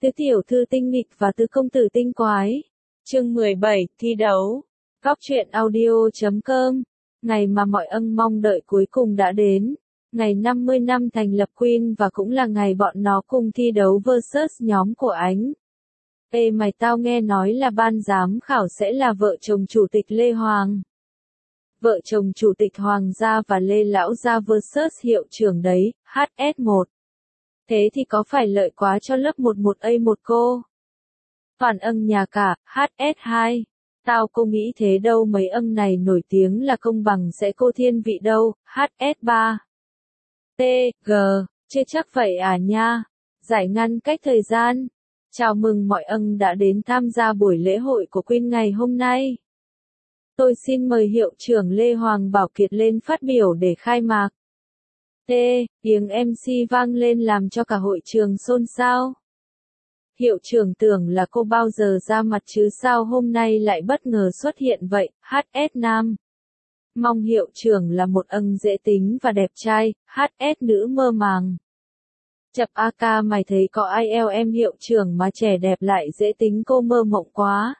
Tứ tiểu thư tinh nghịch và tứ công tử tinh quái. Chương 17, thi đấu. Góc truyện audio.com. Ngày mà mọi ân mong đợi cuối cùng đã đến. Ngày 50 năm thành lập Queen và cũng là ngày bọn nó cùng thi đấu versus nhóm của Ánh. Ê mày, tao nghe nói là ban giám khảo sẽ là vợ chồng chủ tịch Lê Hoàng. Vợ chồng chủ tịch Hoàng gia và Lê Lão gia versus hiệu trưởng đấy, HS1. Thế thì có phải lợi quá cho lớp 11A1 cô? Toàn ân nhà cả, HS2. Tao cô nghĩ thế đâu, mấy ân này nổi tiếng là công bằng sẽ cô thiên vị đâu, HS3. T, G, chưa chắc vậy à nha. Giải ngăn cách thời gian. Chào mừng mọi ân đã đến tham gia buổi lễ hội của Queen ngày hôm nay. Tôi xin mời hiệu trưởng Lê Hoàng Bảo Kiệt lên phát biểu để khai mạc. T, tiếng MC vang lên làm cho cả hội trường xôn xao. Hiệu trưởng tưởng là cô bao giờ ra mặt chứ sao hôm nay lại bất ngờ xuất hiện vậy, HS nam. Mong hiệu trưởng là một ân dễ tính và đẹp trai, HS nữ mơ màng. Chập AK mày thấy có ai eo em hiệu trưởng mà trẻ đẹp lại dễ tính, cô mơ mộng quá.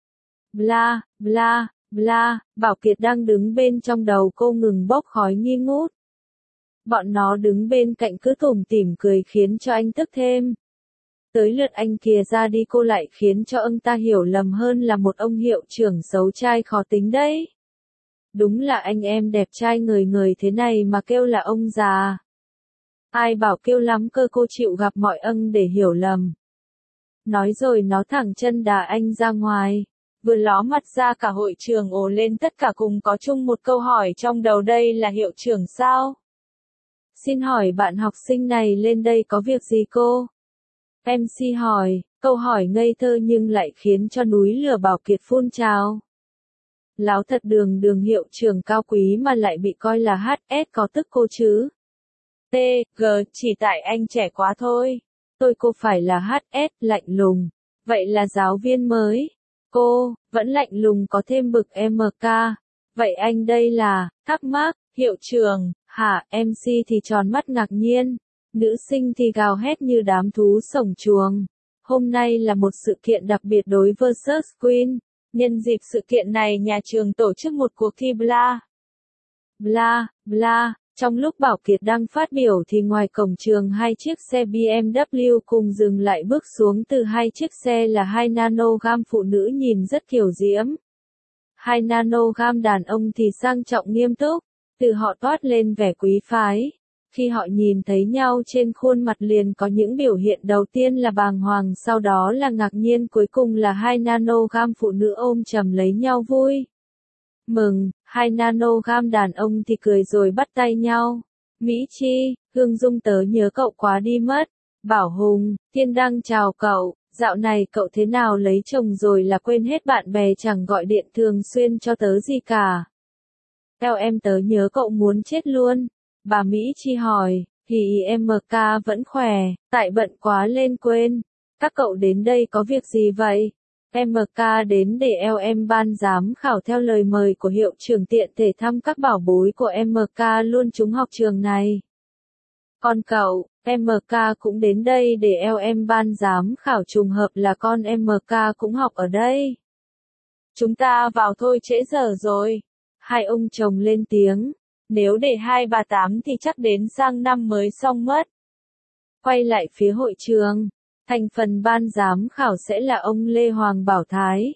Bla, bla, bla, Bảo Kiệt đang đứng bên trong đầu cô ngừng bốc khói nghi ngút. Bọn nó đứng bên cạnh cứ tủm tỉm cười khiến cho anh tức thêm. Tới lượt anh kìa ra đi, cô lại khiến cho ông ta hiểu lầm hơn là một ông hiệu trưởng xấu trai khó tính đấy. Đúng là anh em đẹp trai người người thế này mà kêu là ông già. Ai bảo kêu lắm cơ, cô chịu gặp mọi ân để hiểu lầm. Nói rồi nó thẳng chân đá anh ra ngoài. Vừa ló mặt ra cả hội trường ồ lên, tất cả cùng có chung một câu hỏi trong đầu, đây là hiệu trưởng sao? Xin hỏi bạn học sinh này lên đây có việc gì cô? MC hỏi, câu hỏi ngây thơ nhưng lại khiến cho núi lửa Bảo Kiệt phun trào. Láo thật, đường hiệu trưởng cao quý mà lại bị coi là HS, có tức cô chứ? T, G, chỉ tại anh trẻ quá thôi. Cô phải là HS, lạnh lùng. Vậy là giáo viên mới. Cô, vẫn lạnh lùng có thêm bực MK. Vậy anh đây là, thắc mắc, hiệu trưởng, hả? MC thì tròn mắt ngạc nhiên. Nữ sinh thì gào hét như đám thú sổng chuồng. Hôm nay là một sự kiện đặc biệt đối versus Queen. Nhân dịp sự kiện này, nhà trường tổ chức một cuộc thi bla. Bla, bla. Trong lúc Bảo Kiệt đang phát biểu thì ngoài cổng trường hai chiếc xe BMW cùng dừng lại, bước xuống từ hai chiếc xe là hai nanogram phụ nữ nhìn rất kiều diễm. Hai nanogram đàn ông thì sang trọng nghiêm túc, từ họ toát lên vẻ quý phái. Khi họ nhìn thấy nhau trên khuôn mặt liền có những biểu hiện, đầu tiên là bàng hoàng, sau đó là ngạc nhiên, cuối cùng là hai nanogram phụ nữ ôm chầm lấy nhau vui mừng. Hai nanogram đàn ông thì cười rồi bắt tay nhau. Mỹ Chi, Hương Dung, tớ nhớ cậu quá đi mất. Bảo Hùng, Thiên Đăng chào cậu, dạo này cậu thế nào, lấy chồng rồi là quên hết bạn bè, chẳng gọi điện thường xuyên cho tớ gì cả. Theo em tớ nhớ cậu muốn chết luôn. Bà Mỹ Chi hỏi, thì MK vẫn khỏe, tại bận quá lên quên. Các cậu đến đây có việc gì vậy? MK đến để em ban giám khảo theo lời mời của hiệu trưởng, tiện thể thăm các bảo bối của MK luôn trúng học trường này. Còn cậu, MK cũng đến đây để em ban giám khảo, trùng hợp là con MK cũng học ở đây. Chúng ta vào thôi, trễ giờ rồi. Hai ông chồng lên tiếng. Nếu để 238 thì chắc đến sang năm mới xong mất. Quay lại phía hội trường. Thành phần ban giám khảo sẽ là ông Lê Hoàng Bảo Thái,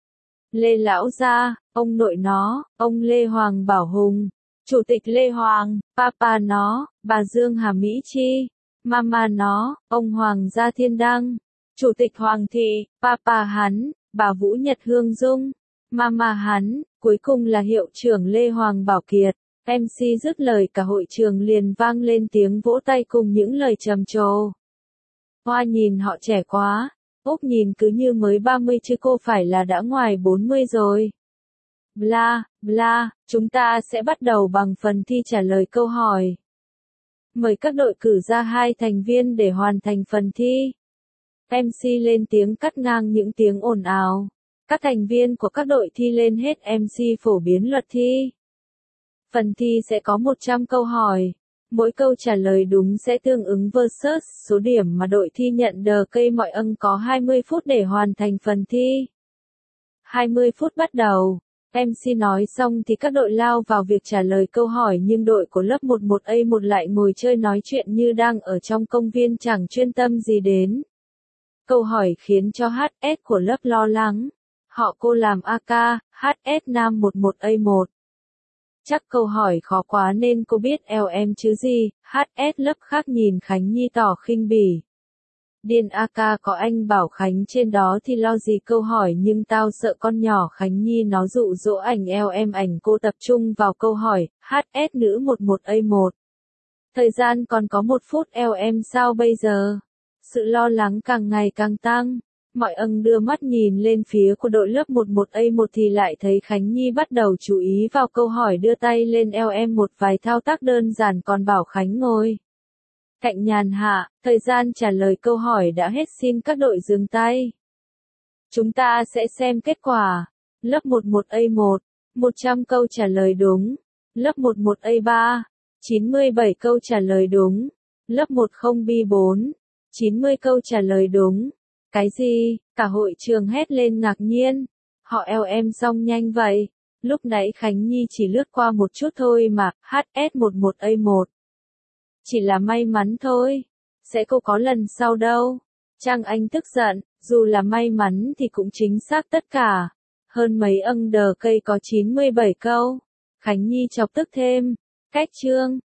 Lê Lão gia, ông nội nó, ông Lê Hoàng Bảo Hùng, Chủ tịch Lê Hoàng, Papa nó, bà Dương Hà Mỹ Chi, Mama nó, ông Hoàng gia Thiên Đăng, Chủ tịch Hoàng Thị, Papa hắn, bà Vũ Nhật Hương Dung, Mama hắn, cuối cùng là hiệu trưởng Lê Hoàng Bảo Kiệt. MC dứt lời cả hội trường liền vang lên tiếng vỗ tay cùng những lời trầm trồ. Hoa nhìn họ trẻ quá, Úc nhìn cứ như mới 30 chứ cô phải là đã ngoài 40 rồi. Bla, bla, chúng ta sẽ bắt đầu bằng phần thi trả lời câu hỏi. Mời các đội cử ra hai thành viên để hoàn thành phần thi. MC lên tiếng cắt ngang những tiếng ồn ào. Các thành viên của các đội thi lên hết, MC phổ biến luật thi. Phần thi sẽ có 100 câu hỏi. Mỗi câu trả lời đúng sẽ tương ứng versus số điểm mà đội thi nhận được. Cây mọi ân có 20 phút để hoàn thành phần thi. 20 phút bắt đầu. MC nói xong thì các đội lao vào việc trả lời câu hỏi, nhưng đội của lớp 11A1 lại ngồi chơi nói chuyện như đang ở trong công viên, chẳng chuyên tâm gì đến. Câu hỏi khiến cho HS của lớp lo lắng. Họ cô làm AK, HS nam 11A1. Chắc câu hỏi khó quá nên cô biết LM chứ gì. HS lớp khác nhìn Khánh Nhi tỏ khinh bỉ. Điên AK có anh bảo Khánh trên đó thì lo gì câu hỏi, nhưng tao sợ con nhỏ Khánh Nhi nó dụ dỗ ảnh LM. Ảnh cô tập trung vào câu hỏi. HS nữ 11A1. Thời gian còn có 1 phút, LM sao bây giờ? Sự lo lắng càng ngày càng tăng. Mọi ân đưa mắt nhìn lên phía của đội lớp 11A1 thì lại thấy Khánh Nhi bắt đầu chú ý vào câu hỏi, đưa tay lên LM một vài thao tác đơn giản còn bảo Khánh ngồi cạnh nhàn hạ. Thời gian trả lời câu hỏi đã hết, xin các đội dừng tay. Chúng ta sẽ xem kết quả. Lớp 11A1, 100 câu trả lời đúng. Lớp 11A3, 97 câu trả lời đúng. Lớp 10B4, 90 câu trả lời đúng. Cái gì? Cả hội trường hét lên ngạc nhiên. Họ LM xong nhanh vậy. Lúc nãy Khánh Nhi chỉ lướt qua một chút thôi mà. HS11A1. Chỉ là may mắn thôi. Sẽ không có lần sau đâu. Trang Anh tức giận. Dù là may mắn thì cũng chính xác tất cả. Hơn mấy cây có 97 câu. Khánh Nhi chọc tức thêm. Cách chương.